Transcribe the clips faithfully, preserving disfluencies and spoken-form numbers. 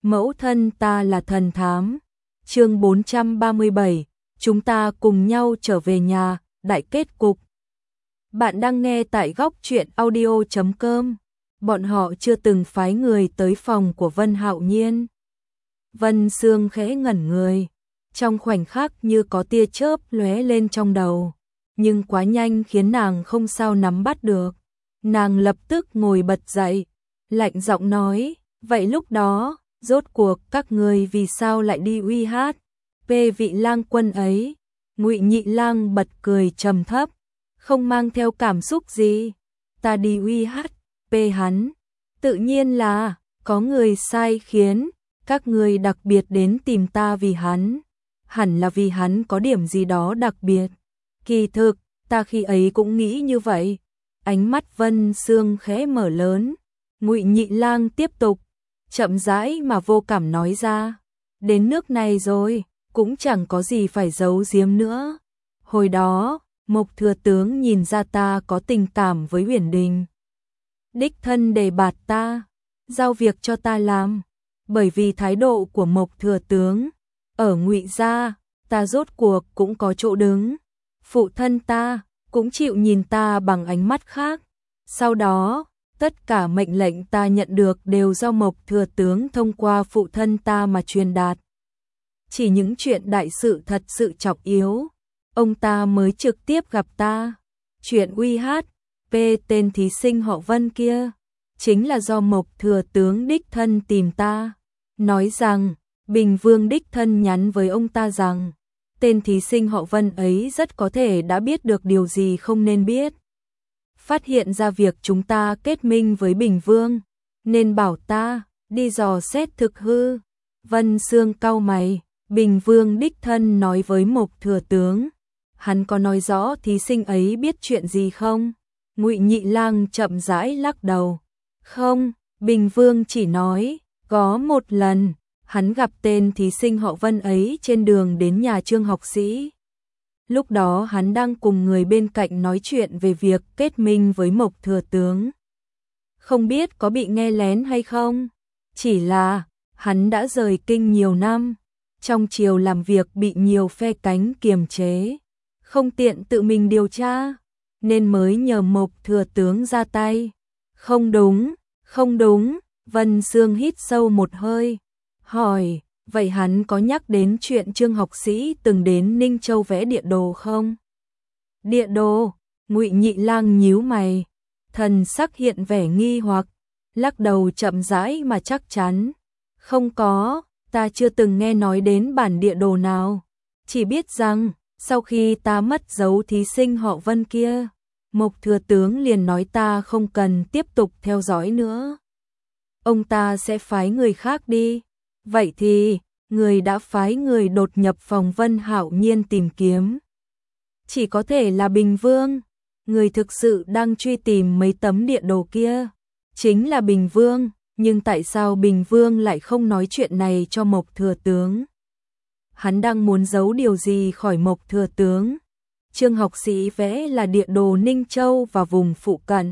Mẫu thân ta là thần thám. Chương bốn trăm ba mươi bảy, chúng ta cùng nhau trở về nhà, đại kết cục. Bạn đang nghe tại góc truyện audio chấm com. Bọn họ chưa từng phái người tới phòng của Vân Hạo Nhiên. Vân Sương khẽ ngẩn người, trong khoảnh khắc như có tia chớp lóe lên trong đầu, nhưng quá nhanh khiến nàng không sao nắm bắt được. Nàng lập tức ngồi bật dậy, lạnh giọng nói, vậy lúc đó, rốt cuộc các người vì sao lại đi uy hát về vị lang quân ấy? Ngụy Nhị Lang bật cười trầm thấp, không mang theo cảm xúc gì. Ta đi uy hát về hắn, tự nhiên là có người sai khiến, các người đặc biệt đến tìm ta vì hắn. Hẳn là vì hắn có điểm gì đó đặc biệt. Kỳ thực, ta khi ấy cũng nghĩ như vậy. Ánh mắt Vân Sương khẽ mở lớn. Ngụy Nhị Lang tiếp tục, chậm rãi mà vô cảm nói ra, đến nước này rồi, cũng chẳng có gì phải giấu giếm nữa. Hồi đó, Mộc thừa tướng nhìn ra ta có tình cảm với Uyển Đình, đích thân đề bạt ta, giao việc cho ta làm. Bởi vì thái độ của Mộc thừa tướng, ở Ngụy gia, ta rốt cuộc cũng có chỗ đứng. Phụ thân ta cũng chịu nhìn ta bằng ánh mắt khác. Sau đó, tất cả mệnh lệnh ta nhận được đều do Mộc thừa tướng thông qua phụ thân ta mà truyền đạt. Chỉ những chuyện đại sự thật sự trọng yếu, ông ta mới trực tiếp gặp ta. Chuyện uy hát về tên thí sinh họ Vân kia, chính là do Mộc thừa tướng đích thân tìm ta, nói rằng Bình Vương đích thân nhắn với ông ta rằng tên thí sinh họ Vân ấy rất có thể đã biết được điều gì không nên biết. Phát hiện ra việc chúng ta kết minh với Bình Vương, nên bảo ta đi dò xét thực hư. Vân Sương cau mày, Bình Vương đích thân nói với Mộc thừa tướng, hắn có nói rõ thí sinh ấy biết chuyện gì không? Ngụy Nhị Lang chậm rãi lắc đầu. Không, Bình Vương chỉ nói, có một lần, hắn gặp tên thí sinh họ Vân ấy trên đường đến nhà Trương học sĩ. Lúc đó hắn đang cùng người bên cạnh nói chuyện về việc kết minh với Mộc thừa tướng. Không biết có bị nghe lén hay không? Chỉ là, hắn đã rời kinh nhiều năm, trong triều làm việc bị nhiều phe cánh kiềm chế, không tiện tự mình điều tra, nên mới nhờ Mộc thừa tướng ra tay. Không đúng, không đúng, Vân Sương hít sâu một hơi, hỏi, vậy hắn có nhắc đến chuyện Trương học sĩ từng đến Ninh Châu vẽ địa đồ không? Địa đồ? Ngụy Nhị Lang nhíu mày, thần sắc hiện vẻ nghi hoặc, lắc đầu chậm rãi mà chắc chắn. Không có, ta chưa từng nghe nói đến bản địa đồ nào. Chỉ biết rằng, sau khi ta mất dấu thí sinh họ Vân kia, Mộc thừa tướng liền nói ta không cần tiếp tục theo dõi nữa. Ông ta sẽ phái người khác đi. Vậy thì, người đã phái người đột nhập phòng Vân Hạo Nhiên tìm kiếm. Chỉ có thể là Bình Vương. Người thực sự đang truy tìm mấy tấm địa đồ kia chính là Bình Vương, nhưng tại sao Bình Vương lại không nói chuyện này cho Mộc thừa tướng? Hắn đang muốn giấu điều gì khỏi Mộc thừa tướng? Trương học sĩ vẽ là địa đồ Ninh Châu và vùng phụ cận,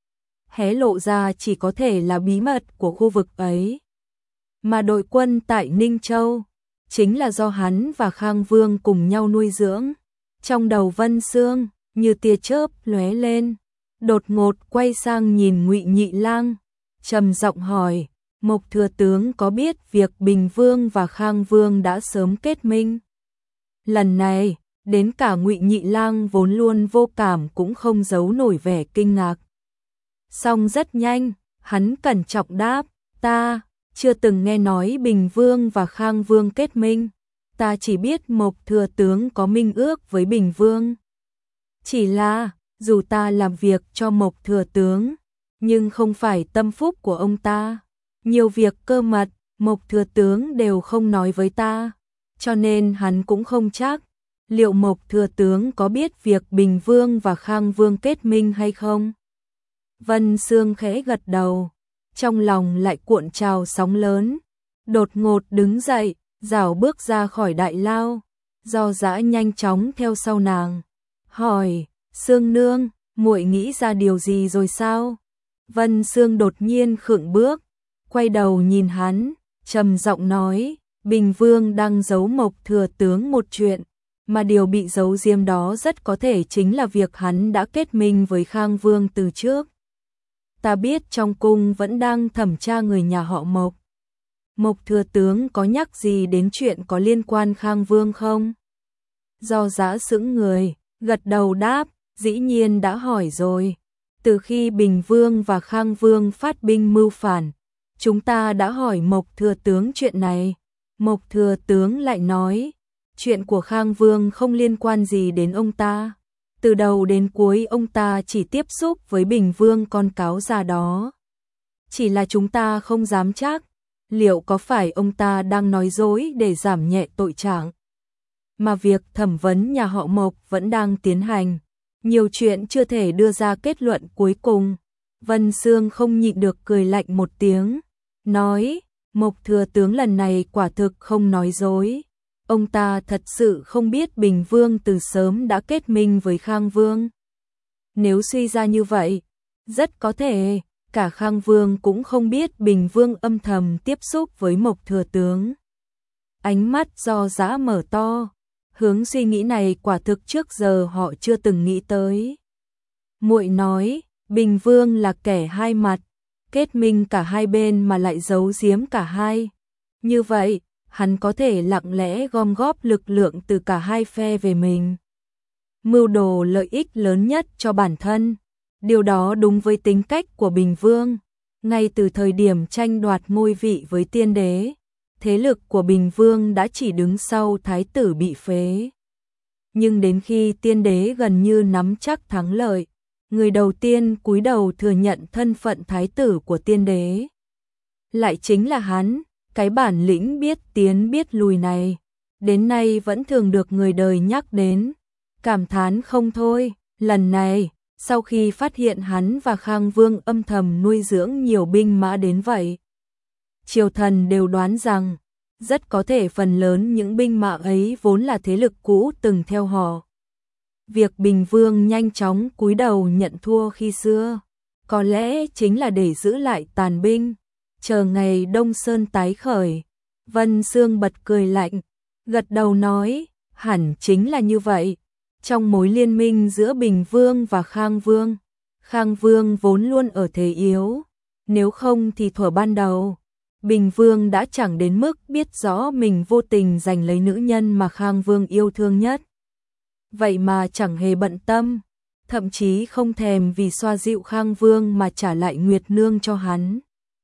hé lộ ra chỉ có thể là bí mật của khu vực ấy. Mà đội quân tại Ninh Châu chính là do hắn và Khang Vương cùng nhau nuôi dưỡng. Trong đầu Vân Sương như tia chớp lóe lên, đột ngột quay sang nhìn Ngụy Nhị Lang, trầm giọng hỏi, Mộc thừa tướng có biết việc Bình Vương và Khang Vương đã sớm kết minh? Lần này, đến cả Ngụy Nhị Lang vốn luôn vô cảm cũng không giấu nổi vẻ kinh ngạc. Song rất nhanh, hắn cẩn trọng đáp, ta chưa từng nghe nói Bình Vương và Khang Vương kết minh, ta chỉ biết Mộc thừa tướng có minh ước với Bình Vương. Chỉ là, dù ta làm việc cho Mộc thừa tướng, nhưng không phải tâm phúc của ông ta. Nhiều việc cơ mật, Mộc thừa tướng đều không nói với ta, cho nên hắn cũng không chắc liệu Mộc thừa tướng có biết việc Bình Vương và Khang Vương kết minh hay không. Vân Sương khẽ gật đầu, trong lòng lại cuộn trào sóng lớn, đột ngột đứng dậy, rảo bước ra khỏi đại lao, Do Dã nhanh chóng theo sau nàng, hỏi, Sương nương, muội nghĩ ra điều gì rồi sao? Vân Sương đột nhiên khựng bước, quay đầu nhìn hắn, trầm giọng nói, Bình Vương đang giấu Mộc Thừa Tướng một chuyện, mà điều bị giấu giếm đó rất có thể chính là việc hắn đã kết minh với Khang Vương từ trước. Ta biết trong cung vẫn đang thẩm tra người nhà họ Mộc. Mộc Thừa Tướng có nhắc gì đến chuyện có liên quan Khang Vương không? Do Dã sững người, gật đầu đáp, dĩ nhiên đã hỏi rồi. Từ khi Bình Vương và Khang Vương phát binh mưu phản, chúng ta đã hỏi Mộc Thừa Tướng chuyện này. Mộc Thừa Tướng lại nói, chuyện của Khang Vương không liên quan gì đến ông ta. Từ đầu đến cuối ông ta chỉ tiếp xúc với Bình Vương con cáo già đó. Chỉ là chúng ta không dám chắc, liệu có phải ông ta đang nói dối để giảm nhẹ tội trạng. Mà việc thẩm vấn nhà họ Mộc vẫn đang tiến hành, nhiều chuyện chưa thể đưa ra kết luận cuối cùng. Vân Sương không nhịn được cười lạnh một tiếng, nói, Mộc Thừa Tướng lần này quả thực không nói dối. Ông ta thật sự không biết Bình Vương từ sớm đã kết minh với Khang Vương. Nếu suy ra như vậy, rất có thể cả Khang Vương cũng không biết Bình Vương âm thầm tiếp xúc với Mộc Thừa Tướng. Ánh mắt Do Dã mở to, hướng suy nghĩ này quả thực trước giờ họ chưa từng nghĩ tới. Muội nói, Bình Vương là kẻ hai mặt, kết minh cả hai bên mà lại giấu giếm cả hai. Như vậy, hắn có thể lặng lẽ gom góp lực lượng từ cả hai phe về mình, mưu đồ lợi ích lớn nhất cho bản thân. Điều đó đúng với tính cách của Bình Vương. Ngay từ thời điểm tranh đoạt ngôi vị với tiên đế, thế lực của Bình Vương đã chỉ đứng sau thái tử bị phế. Nhưng đến khi tiên đế gần như nắm chắc thắng lợi, người đầu tiên cúi đầu thừa nhận thân phận thái tử của tiên đế lại chính là hắn. Cái bản lĩnh biết tiến biết lùi này, đến nay vẫn thường được người đời nhắc đến, cảm thán không thôi. Lần này, sau khi phát hiện hắn và Khang Vương âm thầm nuôi dưỡng nhiều binh mã đến vậy, triều thần đều đoán rằng, rất có thể phần lớn những binh mã ấy vốn là thế lực cũ từng theo họ. Việc Bình Vương nhanh chóng cúi đầu nhận thua khi xưa, có lẽ chính là để giữ lại tàn binh, chờ ngày Đông Sơn tái khởi. Vân Sương bật cười lạnh, gật đầu nói, hẳn chính là như vậy. Trong mối liên minh giữa Bình Vương và Khang Vương, Khang Vương vốn luôn ở thế yếu, nếu không thì thuở ban đầu, Bình Vương đã chẳng đến mức biết rõ mình vô tình giành lấy nữ nhân mà Khang Vương yêu thương nhất. Vậy mà chẳng hề bận tâm, thậm chí không thèm vì xoa dịu Khang Vương mà trả lại Nguyệt Nương cho hắn.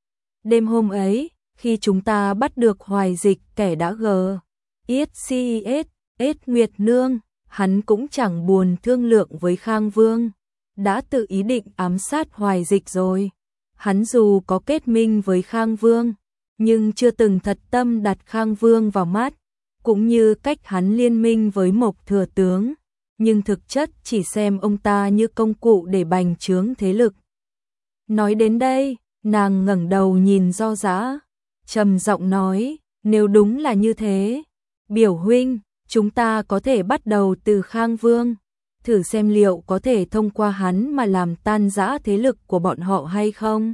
Đêm hôm ấy, khi chúng ta bắt được Hoài Dịch kẻ đã gờ, yết si ết, ết Nguyệt Nương, hắn cũng chẳng buồn thương lượng với Khang Vương, đã tự ý định ám sát Hoài Dịch rồi. Hắn dù có kết minh với Khang Vương, nhưng chưa từng thật tâm đặt Khang Vương vào mắt, cũng như cách hắn liên minh với Mộc Thừa Tướng, nhưng thực chất chỉ xem ông ta như công cụ để bành trướng thế lực. Nói đến đây, nàng ngẩng đầu nhìn Do Dã, trầm giọng nói, nếu đúng là như thế, biểu huynh, chúng ta có thể bắt đầu từ Khang Vương, thử xem liệu có thể thông qua hắn mà làm tan rã thế lực của bọn họ hay không.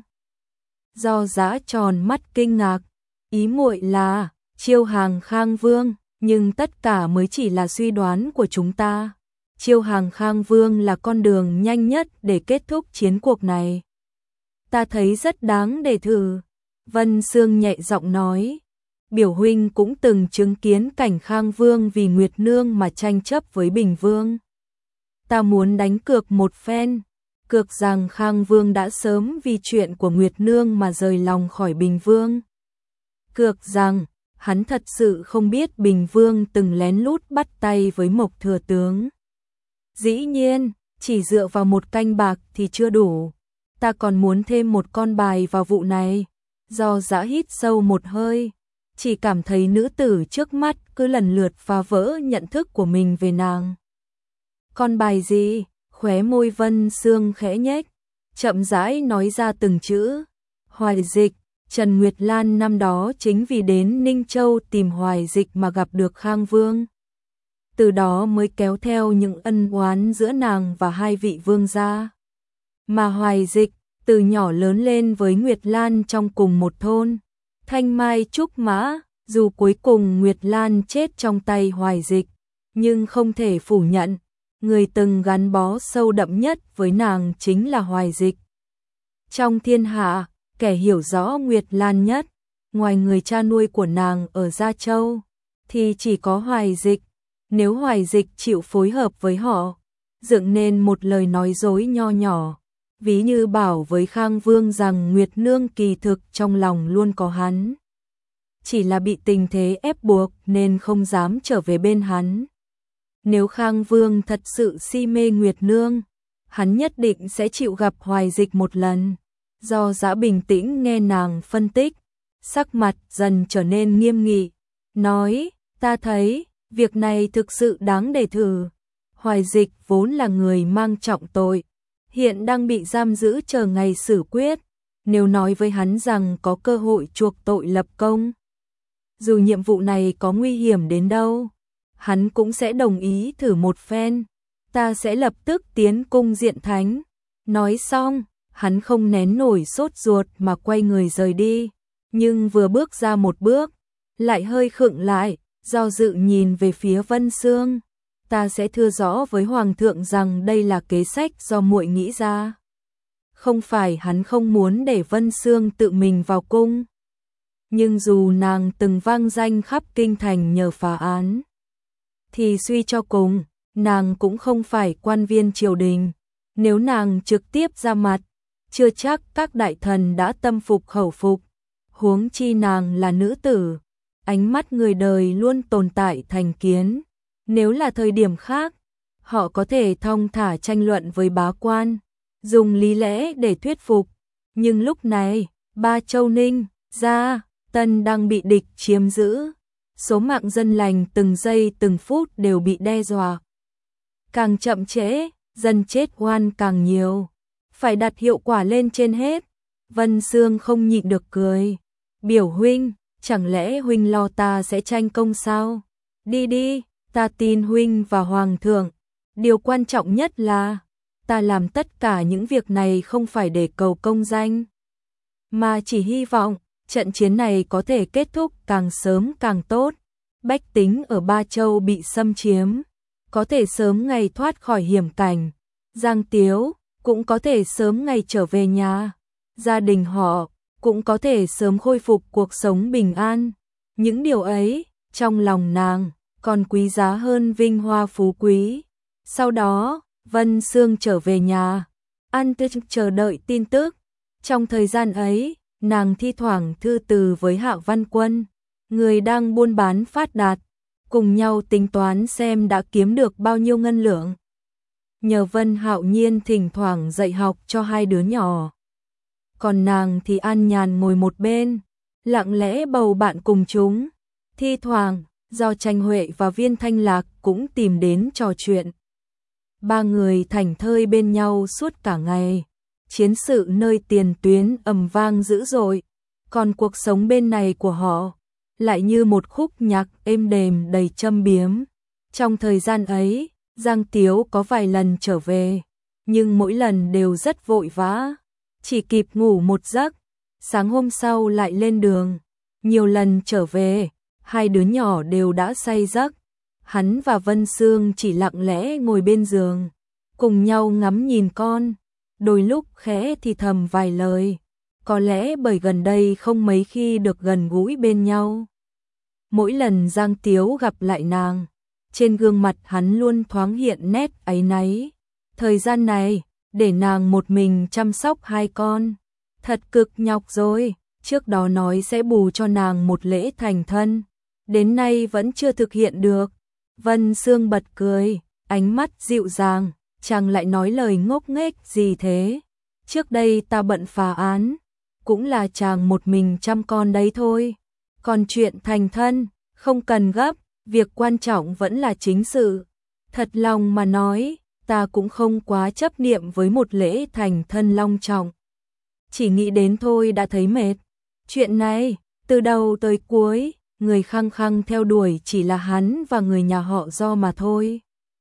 Do Dã tròn mắt kinh ngạc, ý muội là chiêu hàng Khang Vương, nhưng tất cả mới chỉ là suy đoán của chúng ta. Chiêu hàng Khang Vương là con đường nhanh nhất để kết thúc chiến cuộc này. Ta thấy rất đáng để thử. Vân Sương nhẹ giọng nói, biểu huynh cũng từng chứng kiến cảnh Khang Vương vì Nguyệt Nương mà tranh chấp với Bình Vương. Ta muốn đánh cược một phen, cược rằng Khang Vương đã sớm vì chuyện của Nguyệt Nương mà rời lòng khỏi Bình Vương. Cược rằng hắn thật sự không biết Bình Vương từng lén lút bắt tay với Mộc Thừa Tướng. Dĩ nhiên, chỉ dựa vào một canh bạc thì chưa đủ. Ta còn muốn thêm một con bài vào vụ này. Do Dã hít sâu một hơi, chỉ cảm thấy nữ tử trước mắt cứ lần lượt phá vỡ nhận thức của mình về nàng. Con bài gì? Khóe môi Vân Sương khẽ nhếch, chậm rãi nói ra từng chữ. Hoài Dịch. Trần Nguyệt Lan năm đó chính vì đến Ninh Châu tìm Hoài Dịch mà gặp được Khang Vương. Từ đó mới kéo theo những ân oán giữa nàng và hai vị vương gia. Mà Hoài Dịch, từ nhỏ lớn lên với Nguyệt Lan trong cùng một thôn, thanh mai trúc mã, dù cuối cùng Nguyệt Lan chết trong tay Hoài Dịch, nhưng không thể phủ nhận, người từng gắn bó sâu đậm nhất với nàng chính là Hoài Dịch. Trong thiên hạ, kẻ hiểu rõ Nguyệt Lan nhất, ngoài người cha nuôi của nàng ở Gia Châu, thì chỉ có Hoài Dịch. Nếu Hoài Dịch chịu phối hợp với họ, dựng nên một lời nói dối nho nhỏ, ví như bảo với Khang Vương rằng Nguyệt Nương kỳ thực trong lòng luôn có hắn, chỉ là bị tình thế ép buộc nên không dám trở về bên hắn. Nếu Khang Vương thật sự si mê Nguyệt Nương, hắn nhất định sẽ chịu gặp Hoài Dịch một lần. Do Dã bình tĩnh nghe nàng phân tích, sắc mặt dần trở nên nghiêm nghị, nói, ta thấy, việc này thực sự đáng để thử. Hoài Dịch vốn là người mang trọng tội, hiện đang bị giam giữ chờ ngày xử quyết, nếu nói với hắn rằng có cơ hội chuộc tội lập công, dù nhiệm vụ này có nguy hiểm đến đâu, hắn cũng sẽ đồng ý thử một phen. Ta sẽ lập tức tiến cung diện thánh. Nói xong, hắn không nén nổi sốt ruột mà quay người rời đi, nhưng vừa bước ra một bước, lại hơi khựng lại, do dự nhìn về phía Vân Xương. Ta sẽ thưa rõ với Hoàng thượng rằng đây là kế sách do muội nghĩ ra. Không phải hắn không muốn để Vân Xương tự mình vào cung, nhưng dù nàng từng vang danh khắp kinh thành nhờ phá án, thì suy cho cùng, nàng cũng không phải quan viên triều đình. Nếu nàng trực tiếp ra mặt, chưa chắc các đại thần đã tâm phục khẩu phục. Huống chi nàng là nữ tử, ánh mắt người đời luôn tồn tại thành kiến. Nếu là thời điểm khác, họ có thể thong thả tranh luận với bá quan, dùng lý lẽ để thuyết phục. Nhưng lúc này, Ba Châu Ninh, Gia, Tân đang bị địch chiếm giữ. Số mạng dân lành từng giây từng phút đều bị đe dọa. Càng chậm trễ, dân chết oan càng nhiều. Phải đặt hiệu quả lên trên hết. Vân Xương không nhịn được cười. Biểu huynh, chẳng lẽ huynh lo ta sẽ tranh công sao? Đi đi, ta tin huynh và Hoàng thượng. Điều quan trọng nhất là, ta làm tất cả những việc này không phải để cầu công danh, mà chỉ hy vọng trận chiến này có thể kết thúc càng sớm càng tốt. Bách tính ở Ba Châu bị xâm chiếm, có thể sớm ngày thoát khỏi hiểm cảnh. Giang Tiếu cũng có thể sớm ngày trở về nhà. Gia đình họ cũng có thể sớm khôi phục cuộc sống bình an. Những điều ấy, trong lòng nàng, còn quý giá hơn vinh hoa phú quý. Sau đó, Vân Xương trở về nhà, an tĩnh chờ đợi tin tức. Trong thời gian ấy, nàng thi thoảng thư từ với Hạ Văn Quân, người đang buôn bán phát đạt, cùng nhau tính toán xem đã kiếm được bao nhiêu ngân lượng. Nhờ Vân Hạo Nhiên thỉnh thoảng dạy học cho hai đứa nhỏ, còn nàng thì an nhàn ngồi một bên, lặng lẽ bầu bạn cùng chúng. Thi thoảng, do Tranh Huệ và Viên Thanh Lạc cũng tìm đến trò chuyện. Ba người thảnh thơi bên nhau suốt cả ngày. Chiến sự nơi tiền tuyến ầm vang dữ dội, còn cuộc sống bên này của họ lại như một khúc nhạc êm đềm đầy châm biếm. Trong thời gian ấy, Giang Tiếu có vài lần trở về, nhưng mỗi lần đều rất vội vã, chỉ kịp ngủ một giấc, sáng hôm sau lại lên đường. Nhiều lần trở về, hai đứa nhỏ đều đã say giấc. Hắn và Vân Xương chỉ lặng lẽ ngồi bên giường, cùng nhau ngắm nhìn con, đôi lúc khẽ thì thầm vài lời, có lẽ bởi gần đây không mấy khi được gần gũi bên nhau. Mỗi lần Giang Tiếu gặp lại nàng, trên gương mặt hắn luôn thoáng hiện nét áy náy. Thời gian này, để nàng một mình chăm sóc hai con, thật cực nhọc rồi. Trước đó nói sẽ bù cho nàng một lễ thành thân, đến nay vẫn chưa thực hiện được. Vân Xương bật cười, ánh mắt dịu dàng, chàng lại nói lời ngốc nghếch gì thế? Trước đây ta bận phá án, cũng là chàng một mình chăm con đấy thôi. Còn chuyện thành thân, không cần gấp, việc quan trọng vẫn là chính sự. Thật lòng mà nói, ta cũng không quá chấp niệm với một lễ thành thân long trọng. Chỉ nghĩ đến thôi đã thấy mệt. Chuyện này, từ đầu tới cuối, người khăng khăng theo đuổi chỉ là hắn và người nhà họ Do mà thôi.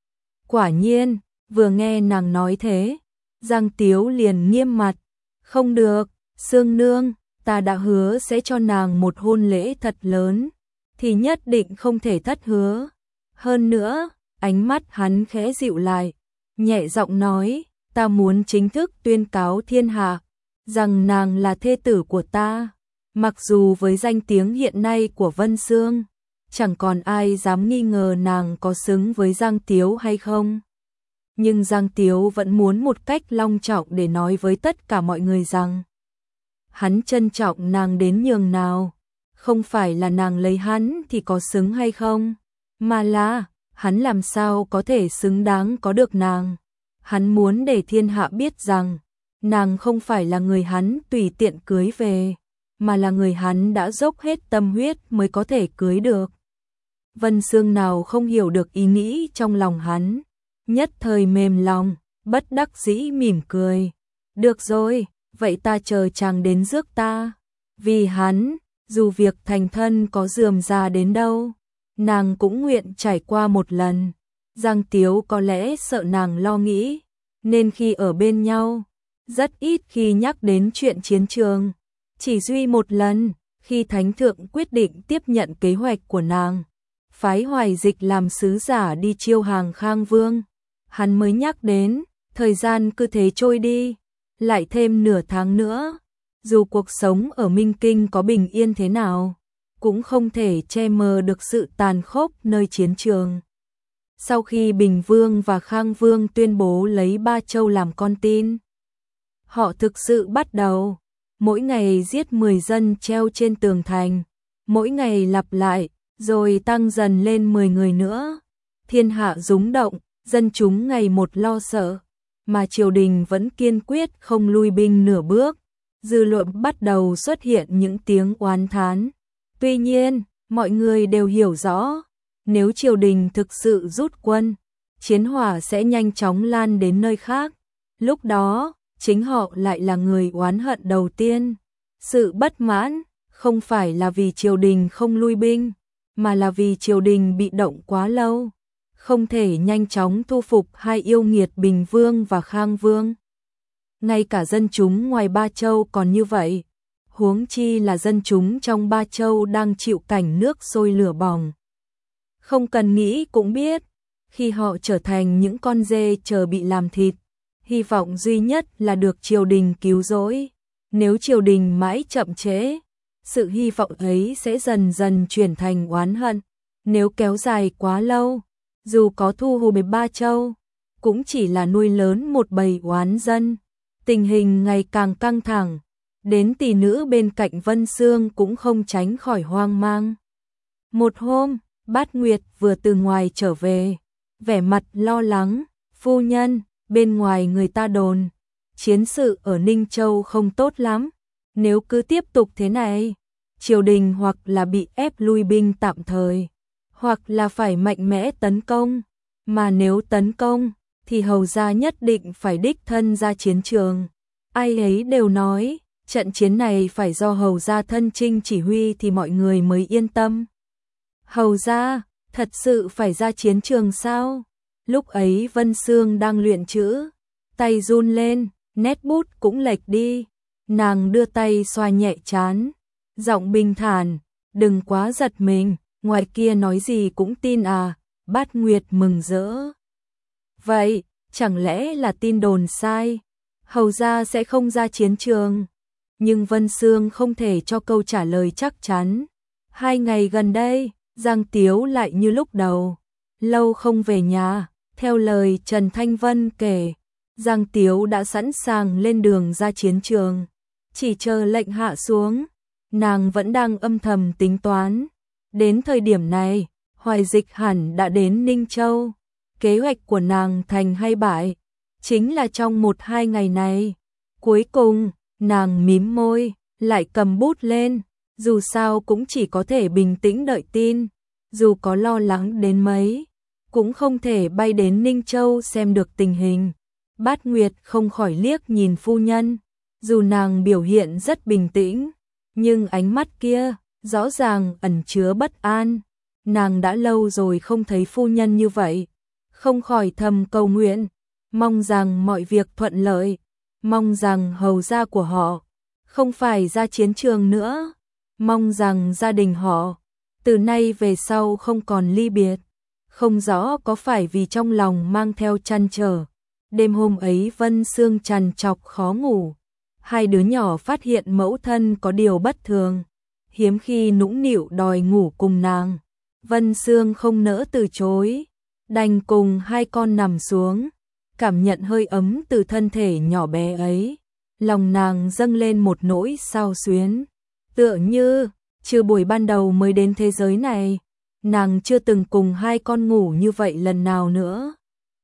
Quả nhiên, vừa nghe nàng nói thế, Giang Tiếu liền nghiêm mặt. Không được, Sương Nương, ta đã hứa sẽ cho nàng một hôn lễ thật lớn, thì nhất định không thể thất hứa. Hơn nữa, ánh mắt hắn khẽ dịu lại, nhẹ giọng nói, ta muốn chính thức tuyên cáo thiên hạ, rằng nàng là thê tử của ta. Mặc dù với danh tiếng hiện nay của Vân Xương, chẳng còn ai dám nghi ngờ nàng có xứng với Giang Tiếu hay không. Nhưng Giang Tiếu vẫn muốn một cách long trọng để nói với tất cả mọi người rằng hắn trân trọng nàng đến nhường nào. Không phải là nàng lấy hắn thì có xứng hay không, mà là hắn làm sao có thể xứng đáng có được nàng. Hắn muốn để thiên hạ biết rằng nàng không phải là người hắn tùy tiện cưới về, mà là người hắn đã dốc hết tâm huyết mới có thể cưới được. Vân Xương nào không hiểu được ý nghĩ trong lòng hắn, nhất thời mềm lòng, bất đắc dĩ mỉm cười. Được rồi, vậy ta chờ chàng đến rước ta. Vì hắn, dù việc thành thân có rườm rà đến đâu, nàng cũng nguyện trải qua một lần. Giang Tiếu có lẽ sợ nàng lo nghĩ, nên khi ở bên nhau, rất ít khi nhắc đến chuyện chiến trường. Chỉ duy một lần, khi Thánh Thượng quyết định tiếp nhận kế hoạch của nàng, phái Hoài Dịch làm sứ giả đi chiêu hàng Khang Vương, hắn mới nhắc đến. Thời gian cứ thế trôi đi, lại thêm nửa tháng nữa, dù cuộc sống ở Minh Kinh có bình yên thế nào, cũng không thể che mờ được sự tàn khốc nơi chiến trường. Sau khi Bình Vương và Khang Vương tuyên bố lấy Ba Châu làm con tin, họ thực sự bắt đầu mỗi ngày giết mười dân treo trên tường thành, mỗi ngày lặp lại, rồi tăng dần lên mười người nữa. Thiên hạ rúng động, dân chúng ngày một lo sợ, mà triều đình vẫn kiên quyết không lui binh nửa bước. Dư luận bắt đầu xuất hiện những tiếng oán thán. Tuy nhiên, mọi người đều hiểu rõ, nếu triều đình thực sự rút quân, chiến hỏa sẽ nhanh chóng lan đến nơi khác. Lúc đó, chính họ lại là người oán hận đầu tiên. Sự bất mãn không phải là vì triều đình không lui binh, mà là vì triều đình bị động quá lâu, không thể nhanh chóng thu phục hai yêu nghiệt Bình Vương và Khang Vương. Ngay cả dân chúng ngoài Ba Châu còn như vậy, huống chi là dân chúng trong Ba Châu đang chịu cảnh nước sôi lửa bỏng. Không cần nghĩ cũng biết, khi họ trở thành những con dê chờ bị làm thịt, hy vọng duy nhất là được triều đình cứu rỗi. Nếu triều đình mãi chậm trễ, sự hy vọng ấy sẽ dần dần chuyển thành oán hận. Nếu kéo dài quá lâu, dù có thu hồi Ba Châu, cũng chỉ là nuôi lớn một bầy oán dân. Tình hình ngày càng căng thẳng, đến tỷ nữ bên cạnh Vân Xương cũng không tránh khỏi hoang mang. Một hôm, Bát Nguyệt vừa từ ngoài trở về, vẻ mặt lo lắng, phu nhân, bên ngoài người ta đồn, chiến sự ở Ninh Châu không tốt lắm, nếu cứ tiếp tục thế này, triều đình hoặc là bị ép lui binh tạm thời, hoặc là phải mạnh mẽ tấn công, mà nếu tấn công, thì hầu gia nhất định phải đích thân ra chiến trường. Ai ấy đều nói, trận chiến này phải do hầu gia thân chinh chỉ huy thì mọi người mới yên tâm. Hầu gia, thật sự phải ra chiến trường sao? Lúc ấy Vân Xương đang luyện chữ, tay run lên, nét bút cũng lệch đi. Nàng đưa tay xoa nhẹ trán, giọng bình thản, đừng quá giật mình, ngoài kia nói gì cũng tin à. Bát Nguyệt mừng rỡ. Vậy, chẳng lẽ là tin đồn sai? Hầu gia sẽ không ra chiến trường. Nhưng Vân Xương không thể cho câu trả lời chắc chắn. Hai ngày gần đây, Giang Tiếu lại như lúc đầu, lâu không về nhà. Theo lời Trần Thanh Vân kể, Giang Tiếu đã sẵn sàng lên đường ra chiến trường, chỉ chờ lệnh hạ xuống. Nàng vẫn đang âm thầm tính toán. Đến thời điểm này, Hoài Dịch hẳn đã đến Ninh Châu. Kế hoạch của nàng thành hay bại, chính là trong một hai ngày này. Cuối cùng, nàng mím môi, lại cầm bút lên. Dù sao cũng chỉ có thể bình tĩnh đợi tin. Dù có lo lắng đến mấy, cũng không thể bay đến Ninh Châu xem được tình hình. Bát Nguyệt không khỏi liếc nhìn phu nhân. Dù nàng biểu hiện rất bình tĩnh, nhưng ánh mắt kia rõ ràng ẩn chứa bất an. Nàng đã lâu rồi không thấy phu nhân như vậy, không khỏi thầm cầu nguyện, mong rằng mọi việc thuận lợi, mong rằng hầu gia của họ không phải ra chiến trường nữa, mong rằng gia đình họ từ nay về sau không còn ly biệt. Không rõ có phải vì trong lòng mang theo trăn trở, đêm hôm ấy Vân Sương trằn trọc khó ngủ. Hai đứa nhỏ phát hiện mẫu thân có điều bất thường, hiếm khi nũng nịu đòi ngủ cùng nàng. Vân Sương không nỡ từ chối, đành cùng hai con nằm xuống, cảm nhận hơi ấm từ thân thể nhỏ bé ấy. Lòng nàng dâng lên một nỗi xao xuyến, tựa như trừ buổi ban đầu mới đến thế giới này, nàng chưa từng cùng hai con ngủ như vậy lần nào nữa.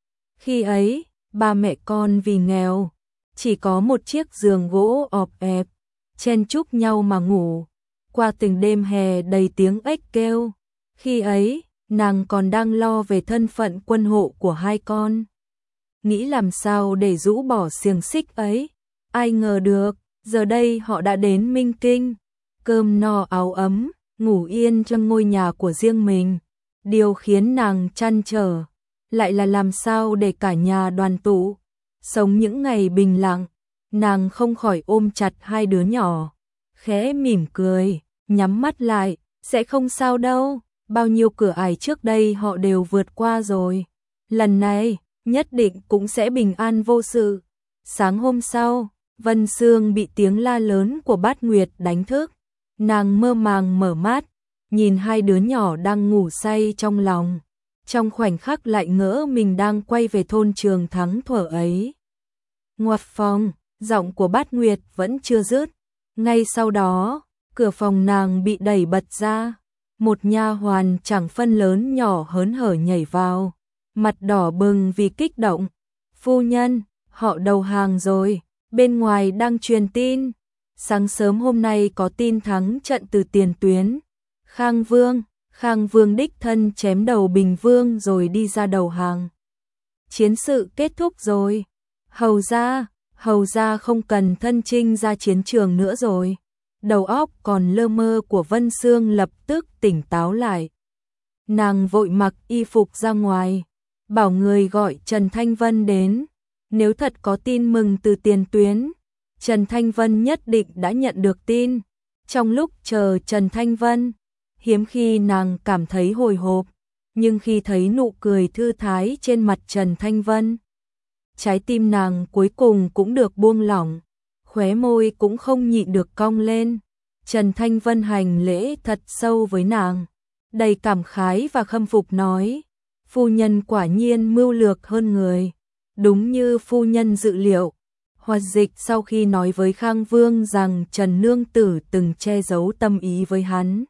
Khi ấy, ba mẹ con vì nghèo, chỉ có một chiếc giường gỗ ọp ẹp, chen chúc nhau mà ngủ, qua từng đêm hè đầy tiếng ếch kêu. Khi ấy, nàng còn đang lo về thân phận quân hộ của hai con, nghĩ làm sao để rũ bỏ xiềng xích ấy. Ai ngờ được, giờ đây họ đã đến Minh Kinh, cơm no áo ấm, ngủ yên trong ngôi nhà của riêng mình. Điều khiến nàng trăn trở lại là làm sao để cả nhà đoàn tụ, sống những ngày bình lặng. Nàng không khỏi ôm chặt hai đứa nhỏ, khẽ mỉm cười, nhắm mắt lại, sẽ không sao đâu, bao nhiêu cửa ải trước đây họ đều vượt qua rồi. Lần này, nhất định cũng sẽ bình an vô sự. Sáng hôm sau, Vân Sương bị tiếng la lớn của Bát Nguyệt đánh thức. Nàng mơ màng mở mắt, nhìn hai đứa nhỏ đang ngủ say trong lòng. Trong khoảnh khắc lại ngỡ mình đang quay về thôn Trường Thắng thuở ấy. Ngoặt phòng, giọng của Bát Nguyệt vẫn chưa dứt. Ngay sau đó, cửa phòng nàng bị đẩy bật ra. Một nha hoàn chẳng phân lớn nhỏ hớn hở nhảy vào, mặt đỏ bừng vì kích động. Phu nhân, họ đầu hàng rồi, bên ngoài đang truyền tin. Sáng sớm hôm nay có tin thắng trận từ tiền tuyến. Khang Vương, Khang Vương đích thân chém đầu Bình Vương rồi đi ra đầu hàng. Chiến sự kết thúc rồi. Hầu gia, hầu gia không cần thân chinh ra chiến trường nữa rồi. Đầu óc còn lơ mơ của Vân Sương lập tức tỉnh táo lại. Nàng vội mặc y phục ra ngoài, bảo người gọi Trần Thanh Vân đến. Nếu thật có tin mừng từ tiền tuyến, Trần Thanh Vân nhất định đã nhận được tin. Trong lúc chờ Trần Thanh Vân, hiếm khi nàng cảm thấy hồi hộp, nhưng khi thấy nụ cười thư thái trên mặt Trần Thanh Vân, trái tim nàng cuối cùng cũng được buông lỏng, khóe môi cũng không nhịn được cong lên. Trần Thanh Vân hành lễ thật sâu với nàng, đầy cảm khái và khâm phục nói: phu nhân quả nhiên mưu lược hơn người. Đúng như phu nhân dự liệu, Hoạt Dịch sau khi nói với Khang Vương rằng Trần Nương Tử từng che giấu tâm ý với hắn,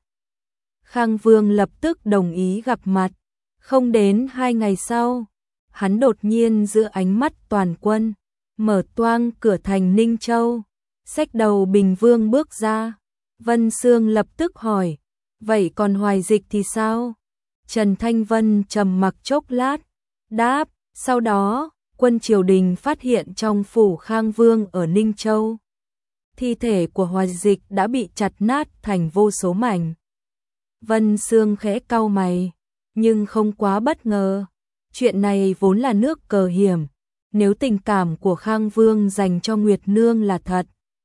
Khang Vương lập tức đồng ý gặp mặt. Không đến hai ngày sau, hắn đột nhiên giữa ánh mắt toàn quân, mở toang cửa thành Ninh Châu, xách đầu Bình Vương bước ra. Vân Sương lập tức hỏi: vậy còn Hoài Dịch thì sao? Trần Thanh Vân trầm mặc chốc lát, đáp: sau đó, quân triều đình phát hiện trong phủ Khang Vương ở Ninh Châu, thi thể của Hoài Dịch đã bị chặt nát thành vô số mảnh. Vân Sương khẽ cau mày, nhưng không quá bất ngờ. Chuyện này vốn là nước cờ hiểm, nếu tình cảm của Khang Vương dành cho Nguyệt Nương là thật,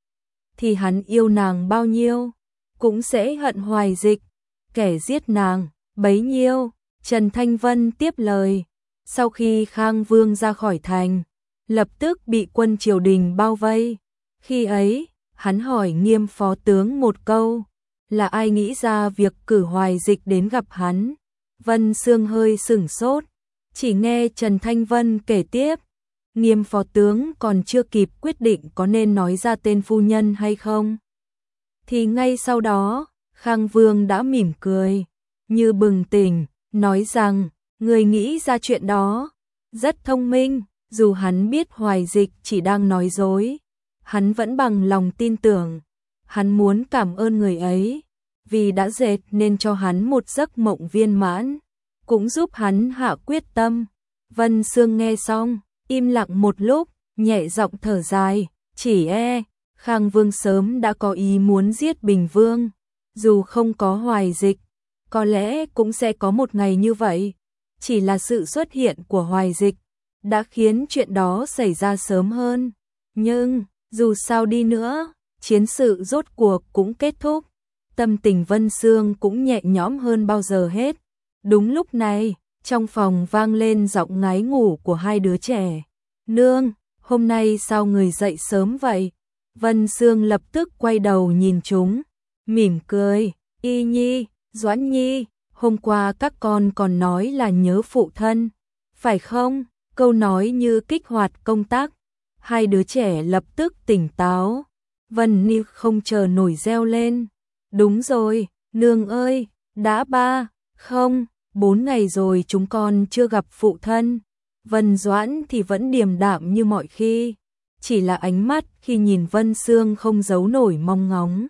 thì hắn yêu nàng bao nhiêu, cũng sẽ hận Hoài Dịch, kẻ giết nàng, bấy nhiêu. Trần Thanh Vân tiếp lời: sau khi Khang Vương ra khỏi thành, lập tức bị quân triều đình bao vây. Khi ấy, hắn hỏi Nghiêm phó tướng một câu, là ai nghĩ ra việc cử Hoài Dịch đến gặp hắn? Vân Sương hơi sửng sốt, chỉ nghe Trần Thanh Vân kể tiếp. Nghiêm phó tướng còn chưa kịp quyết định có nên nói ra tên phu nhân hay không, thì ngay sau đó, Khang Vương đã mỉm cười, như bừng tỉnh, nói rằng: người nghĩ ra chuyện đó rất thông minh. Dù hắn biết Hoài Dịch chỉ đang nói dối, hắn vẫn bằng lòng tin tưởng. Hắn muốn cảm ơn người ấy, vì đã dệt nên cho hắn một giấc mộng viên mãn, cũng giúp hắn hạ quyết tâm. Vân Sương nghe xong, im lặng một lúc, nhẹ giọng thở dài: chỉ e, Khang Vương sớm đã có ý muốn giết Bình Vương. Dù không có Hoài Dịch, có lẽ cũng sẽ có một ngày như vậy. Chỉ là sự xuất hiện của Hoài Dịch đã khiến chuyện đó xảy ra sớm hơn. Nhưng, dù sao đi nữa, chiến sự rốt cuộc cũng kết thúc. Tâm tình Vân Sương cũng nhẹ nhõm hơn bao giờ hết. Đúng lúc này, trong phòng vang lên giọng ngáy ngủ của hai đứa trẻ. Nương, hôm nay sao người dậy sớm vậy? Vân Sương lập tức quay đầu nhìn chúng, mỉm cười. Y Nhi, Doãn Nhi, hôm qua các con còn nói là nhớ phụ thân, phải không? Câu nói như kích hoạt công tắc. Hai đứa trẻ lập tức tỉnh táo. Vân Ni không chờ nổi reo lên. Đúng rồi, nương ơi, đã ba, không, bốn ngày rồi chúng con chưa gặp phụ thân. Vân Doãn thì vẫn điềm đạm như mọi khi, chỉ là ánh mắt khi nhìn Vân Sương không giấu nổi mong ngóng.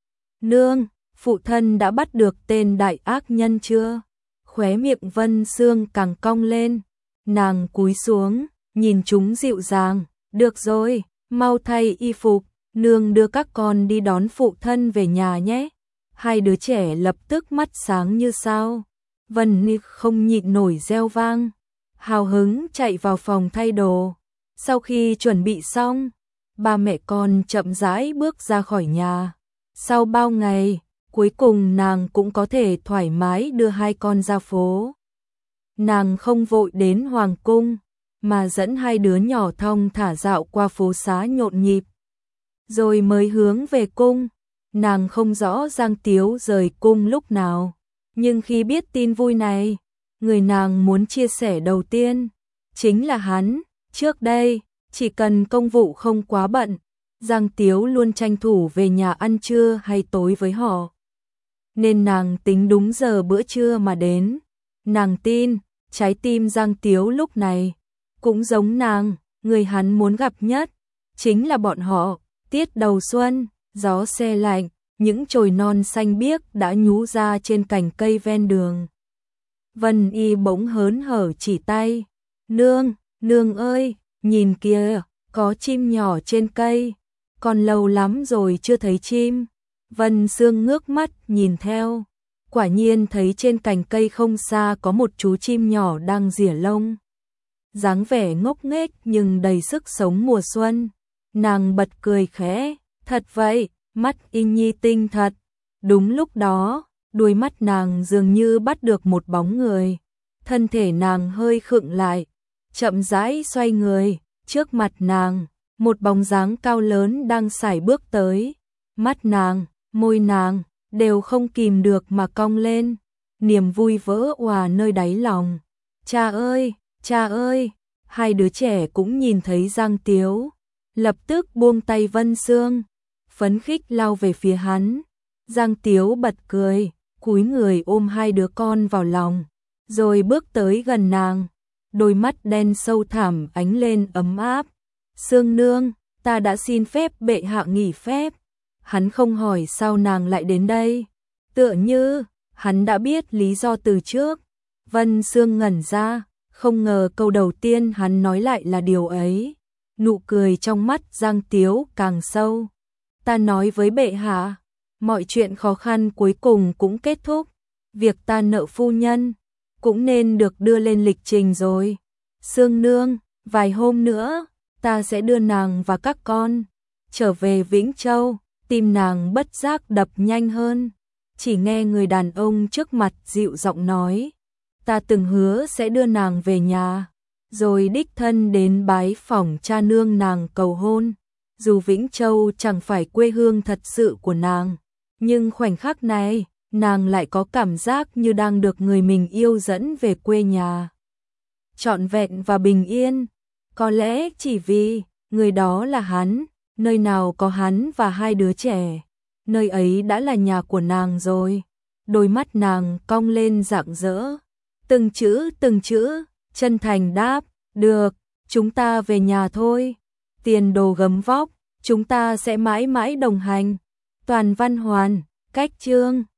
Nương, phụ thân đã bắt được tên đại ác nhân chưa? Khóe miệng Vân Sương càng cong lên, nàng cúi xuống, nhìn chúng dịu dàng. Được rồi, mau thay y phục, nương đưa các con đi đón phụ thân về nhà nhé. Hai đứa trẻ lập tức mắt sáng như sao. Vân Ni không nhịn nổi reo vang, hào hứng chạy vào phòng thay đồ. Sau khi chuẩn bị xong, ba mẹ con chậm rãi bước ra khỏi nhà. Sau bao ngày, cuối cùng nàng cũng có thể thoải mái đưa hai con ra phố. Nàng không vội đến hoàng cung, mà dẫn hai đứa nhỏ thong thả dạo qua phố xá nhộn nhịp, rồi mới hướng về cung. Nàng không rõ Giang Tiếu rời cung lúc nào, nhưng khi biết tin vui này, người nàng muốn chia sẻ đầu tiên chính là hắn. Trước đây, chỉ cần công vụ không quá bận, Giang Tiếu luôn tranh thủ về nhà ăn trưa hay tối với họ, nên nàng tính đúng giờ bữa trưa mà đến. Nàng tin, trái tim Giang Tiếu lúc này cũng giống nàng, người hắn muốn gặp nhất chính là bọn họ. Tiết đầu xuân, gió se lạnh, những chồi non xanh biếc đã nhú ra trên cành cây ven đường. Vân Y bỗng hớn hở chỉ tay. Nương, nương ơi, nhìn kìa, có chim nhỏ trên cây, còn lâu lắm rồi chưa thấy chim. Vân Sương ngước mắt nhìn theo, quả nhiên thấy trên cành cây không xa có một chú chim nhỏ đang rỉa lông. Dáng vẻ ngốc nghếch nhưng đầy sức sống mùa xuân. Nàng bật cười khẽ, thật vậy, mắt Y Nhi tinh thật. Đúng lúc đó, đuôi mắt nàng dường như bắt được một bóng người. Thân thể nàng hơi khựng lại, chậm rãi xoay người, trước mặt nàng, một bóng dáng cao lớn đang sải bước tới. Mắt nàng, môi nàng, đều không kìm được mà cong lên, niềm vui vỡ òa nơi đáy lòng. Cha ơi, cha ơi, hai đứa trẻ cũng nhìn thấy Giang Tiếu, lập tức buông tay Vân Sương, phấn khích lao về phía hắn. Giang Tiếu bật cười, cúi người ôm hai đứa con vào lòng, rồi bước tới gần nàng, đôi mắt đen sâu thẳm ánh lên ấm áp. Sương nương, ta đã xin phép bệ hạ nghỉ phép. Hắn không hỏi sao nàng lại đến đây, tựa như hắn đã biết lý do từ trước. Vân Sương ngẩn ra, không ngờ câu đầu tiên hắn nói lại là điều ấy. Nụ cười trong mắt Giang Tiếu càng sâu. Ta nói với bệ hạ, mọi chuyện khó khăn cuối cùng cũng kết thúc, việc ta nợ phu nhân cũng nên được đưa lên lịch trình rồi. Sương nương, vài hôm nữa, ta sẽ đưa nàng và các con trở về Vĩnh Châu. Tim nàng bất giác đập nhanh hơn, chỉ nghe người đàn ông trước mặt dịu giọng nói, ta từng hứa sẽ đưa nàng về nhà, rồi đích thân đến bái phỏng cha nương nàng cầu hôn. Dù Vĩnh Châu chẳng phải quê hương thật sự của nàng, nhưng khoảnh khắc này, nàng lại có cảm giác như đang được người mình yêu dẫn về quê nhà, trọn vẹn và bình yên. Có lẽ chỉ vì người đó là hắn. Nơi nào có hắn và hai đứa trẻ, nơi ấy đã là nhà của nàng rồi. Đôi mắt nàng cong lên rạng rỡ, từng chữ từng chữ chân thành đáp, được, chúng ta về nhà thôi. Tiền đồ gấm vóc, chúng ta sẽ mãi mãi đồng hành. Toàn Văn Hoàn, cách chương